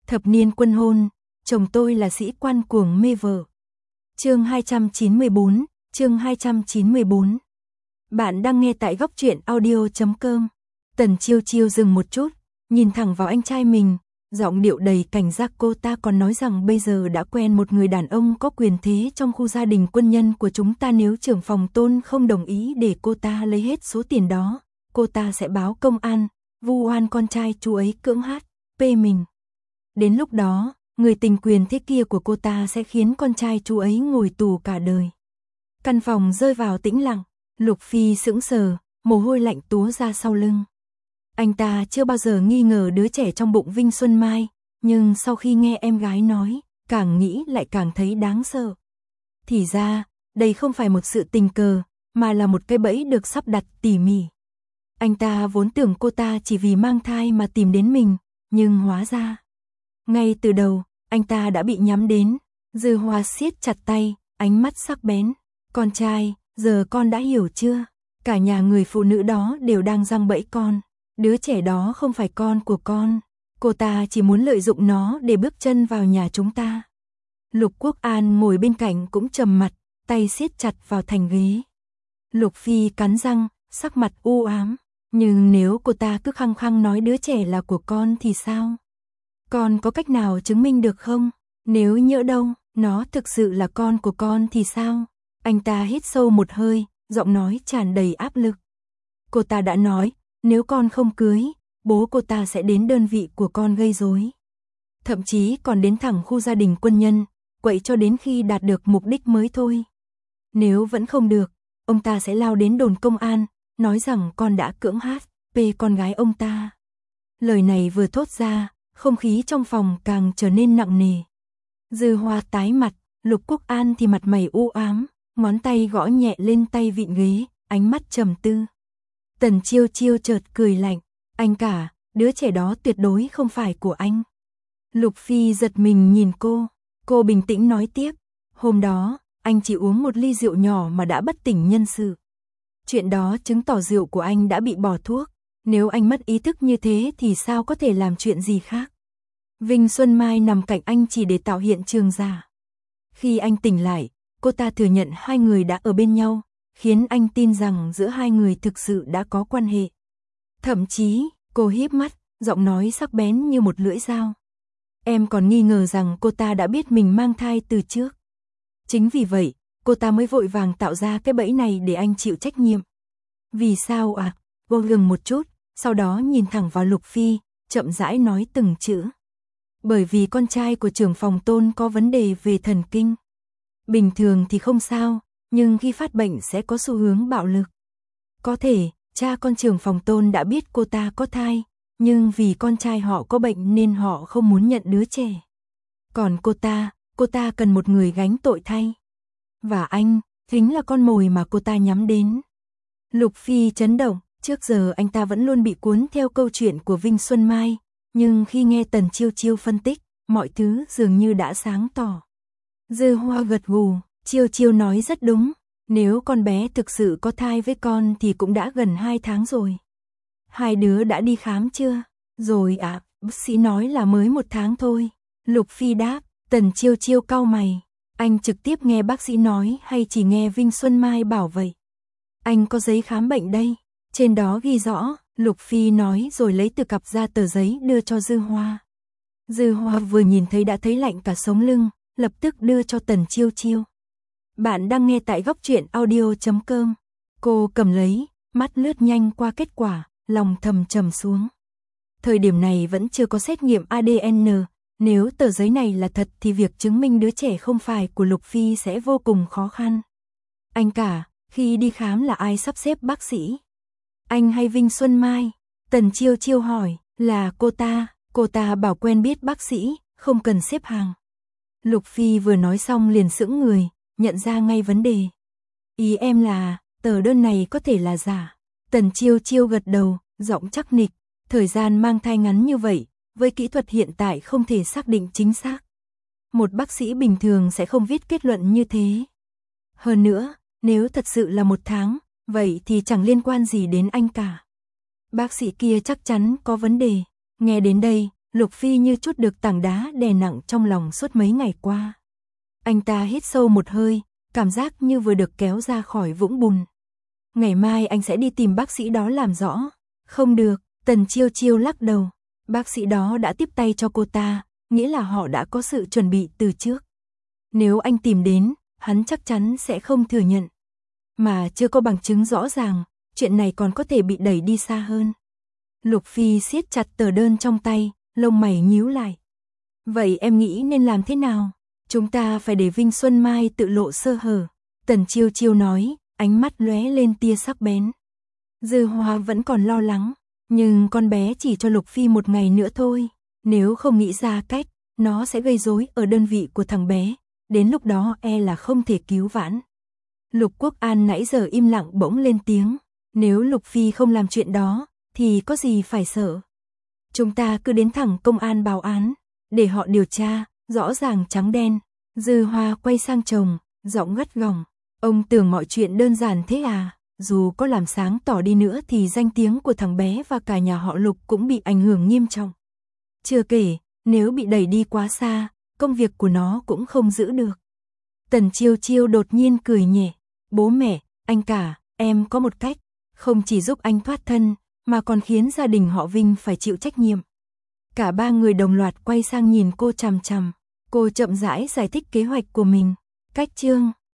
Thập niên quân hôn, chồng tôi là sĩ quan cuồng mê vợ. Chương 294, chương 294. Bạn đang nghe tại góc truyện audio.com. Tần Chiêu Chiêu dừng một chút, nhìn thẳng vào anh trai mình, giọng điệu đầy cảnh giác. Cô ta còn nói rằng bây giờ đã quen một người đàn ông có quyền thế trong khu gia đình quân nhân của chúng ta. Nếu trưởng phòng Tôn không đồng ý để cô ta lấy hết số tiền đó, cô ta sẽ báo công an, vu oan con trai chú ấy cưỡng mình. Đến lúc đó, người tình quyền thế kia của cô ta sẽ khiến con trai chú ấy ngồi tù cả đời. Căn phòng rơi vào tĩnh lặng, Lục Phi sững sờ, mồ hôi lạnh túa ra sau lưng. Anh ta chưa bao giờ nghi ngờ đứa trẻ trong bụng Vinh Xuân Mai, nhưng sau khi nghe em gái nói, càng nghĩ lại càng thấy đáng sợ. Thì ra, đây không phải một sự tình cờ, mà là một cái bẫy được sắp đặt tỉ mỉ. Anh ta vốn tưởng cô ta chỉ vì mang thai mà tìm đến mình, nhưng hóa ra, ngay từ đầu, anh ta đã bị nhắm đến. Dư Hoa siết chặt tay, ánh mắt sắc bén. Con trai, giờ con đã hiểu chưa? Cả nhà người phụ nữ đó đều đang giăng bẫy con. Đứa trẻ đó không phải con của con. Cô ta chỉ muốn lợi dụng nó để bước chân vào nhà chúng ta. Lục Quốc An ngồi bên cạnh cũng trầm mặt, tay siết chặt vào thành ghế. Lục Phi cắn răng, sắc mặt u ám. Nhưng nếu cô ta cứ khăng khăng nói đứa trẻ là của con thì sao? Con có cách nào chứng minh được không? Nếu nhỡ đâu, nó thực sự là con của con thì sao? Anh ta hít sâu một hơi, giọng nói tràn đầy áp lực. Cô ta đã nói, nếu con không cưới, bố cô ta sẽ đến đơn vị của con gây rối. Thậm chí còn đến thẳng khu gia đình quân nhân, quậy cho đến khi đạt được mục đích mới thôi. Nếu vẫn không được, ông ta sẽ lao đến đồn công an, nói rằng con đã cưỡng con gái ông ta. Lời này vừa thốt ra, không khí trong phòng càng trở nên nặng nề. Dư Hoa tái mặt, Lục Quốc An thì mặt mày u ám, ngón tay gõ nhẹ lên tay vịn ghế, ánh mắt trầm tư. Tần Chiêu Chiêu chợt cười lạnh, anh cả, đứa trẻ đó tuyệt đối không phải của anh. Lục Phi giật mình nhìn cô bình tĩnh nói tiếp, hôm đó, anh chỉ uống một ly rượu nhỏ mà đã bất tỉnh nhân sự. Chuyện đó chứng tỏ rượu của anh đã bị bỏ thuốc. Nếu anh mất ý thức như thế thì sao có thể làm chuyện gì khác? Vinh Xuân Mai nằm cạnh anh chỉ để tạo hiện trường giả. Khi anh tỉnh lại, cô ta thừa nhận hai người đã ở bên nhau, khiến anh tin rằng giữa hai người thực sự đã có quan hệ. Thậm chí, cô híp mắt, giọng nói sắc bén như một lưỡi dao. Em còn nghi ngờ rằng cô ta đã biết mình mang thai từ trước. Chính vì vậy, cô ta mới vội vàng tạo ra cái bẫy này để anh chịu trách nhiệm. Vì sao à? Cô ngừng một chút, sau đó nhìn thẳng vào Lục Phi, chậm rãi nói từng chữ. Bởi vì con trai của trưởng phòng Tôn có vấn đề về thần kinh. Bình thường thì không sao, nhưng khi phát bệnh sẽ có xu hướng bạo lực. Có thể, cha con trưởng phòng Tôn đã biết cô ta có thai, nhưng vì con trai họ có bệnh nên họ không muốn nhận đứa trẻ. Còn cô ta cần một người gánh tội thay. Và anh, chính là con mồi mà cô ta nhắm đến. Lục Phi chấn động, trước giờ anh ta vẫn luôn bị cuốn theo câu chuyện của Vinh Xuân Mai, nhưng khi nghe Tần Chiêu Chiêu phân tích, mọi thứ dường như đã sáng tỏ. Dư Hoa gật gù, Chiêu Chiêu nói rất đúng, nếu con bé thực sự có thai với con thì cũng đã gần 2 tháng rồi. Hai đứa đã đi khám chưa? Rồi ạ, bác sĩ nói là mới 1 tháng thôi. Lục Phi đáp. Tần Chiêu Chiêu cau mày, anh trực tiếp nghe bác sĩ nói hay chỉ nghe Vinh Xuân Mai bảo vậy? Anh có giấy khám bệnh đây, trên đó ghi rõ, Lục Phi nói rồi lấy từ cặp ra tờ giấy đưa cho Dư Hoa. Dư Hoa vừa nhìn thấy đã thấy lạnh cả sống lưng, lập tức đưa cho Tần Chiêu Chiêu. Bạn đang nghe tại góc truyện audio.com. Cô cầm lấy, mắt lướt nhanh qua kết quả, lòng thầm trầm xuống. Thời điểm này vẫn chưa có xét nghiệm ADN. Nếu tờ giấy này là thật thì việc chứng minh đứa trẻ không phải của Lục Phi sẽ vô cùng khó khăn. Anh cả, khi đi khám là ai sắp xếp bác sĩ? Anh hay Vinh Xuân Mai? Tần Chiêu Chiêu hỏi, là cô ta bảo quen biết bác sĩ, không cần xếp hàng. Lục Phi vừa nói xong liền sững người, nhận ra ngay vấn đề. Ý em là, tờ đơn này có thể là giả. Tần Chiêu Chiêu gật đầu, giọng chắc nịch, thời gian mang thai ngắn như vậy. Với kỹ thuật hiện tại không thể xác định chính xác. Một bác sĩ bình thường sẽ không viết kết luận như thế. Hơn nữa, nếu thật sự là 1 tháng, vậy thì chẳng liên quan gì đến anh cả. Bác sĩ kia chắc chắn có vấn đề. Nghe đến đây, Lục Phi như chút được tảng đá đè nặng trong lòng suốt mấy ngày qua. Anh ta hít sâu một hơi, cảm giác như vừa được kéo ra khỏi vũng bùn. Ngày mai anh sẽ đi tìm bác sĩ đó làm rõ. Không được, Tần Chiêu Chiêu lắc đầu. Bác sĩ đó đã tiếp tay cho cô ta, nghĩa là họ đã có sự chuẩn bị từ trước. Nếu anh tìm đến, hắn chắc chắn sẽ không thừa nhận. Mà chưa có bằng chứng rõ ràng, chuyện này còn có thể bị đẩy đi xa hơn. Lục Phi siết chặt tờ đơn trong tay, lông mày nhíu lại. Vậy em nghĩ nên làm thế nào? Chúng ta phải để Vinh Xuân Mai tự lộ sơ hở. Tần Chiêu Chiêu nói, ánh mắt lóe lên tia sắc bén. Dư Hoa vẫn còn lo lắng, nhưng con bé chỉ cho Lục Phi một ngày nữa thôi. Nếu không nghĩ ra cách, nó sẽ gây rối ở đơn vị của thằng bé. Đến lúc đó e là không thể cứu vãn. Lục Quốc An nãy giờ im lặng bỗng lên tiếng. Nếu Lục Phi không làm chuyện đó, thì có gì phải sợ. Chúng ta cứ đến thẳng công an báo án, để họ điều tra, rõ ràng trắng đen. Dư Hoa quay sang chồng, giọng gắt gỏng. Ông tưởng mọi chuyện đơn giản thế à? Dù có làm sáng tỏ đi nữa thì danh tiếng của thằng bé và cả nhà họ Lục cũng bị ảnh hưởng nghiêm trọng. Chưa kể, nếu bị đẩy đi quá xa, công việc của nó cũng không giữ được. Tần Chiêu Chiêu đột nhiên cười nhẹ. Bố mẹ, anh cả, em có một cách, không chỉ giúp anh thoát thân, mà còn khiến gia đình họ Vinh phải chịu trách nhiệm. Cả ba người đồng loạt quay sang nhìn cô chằm chằm. Cô chậm rãi giải thích kế hoạch của mình. Cách chương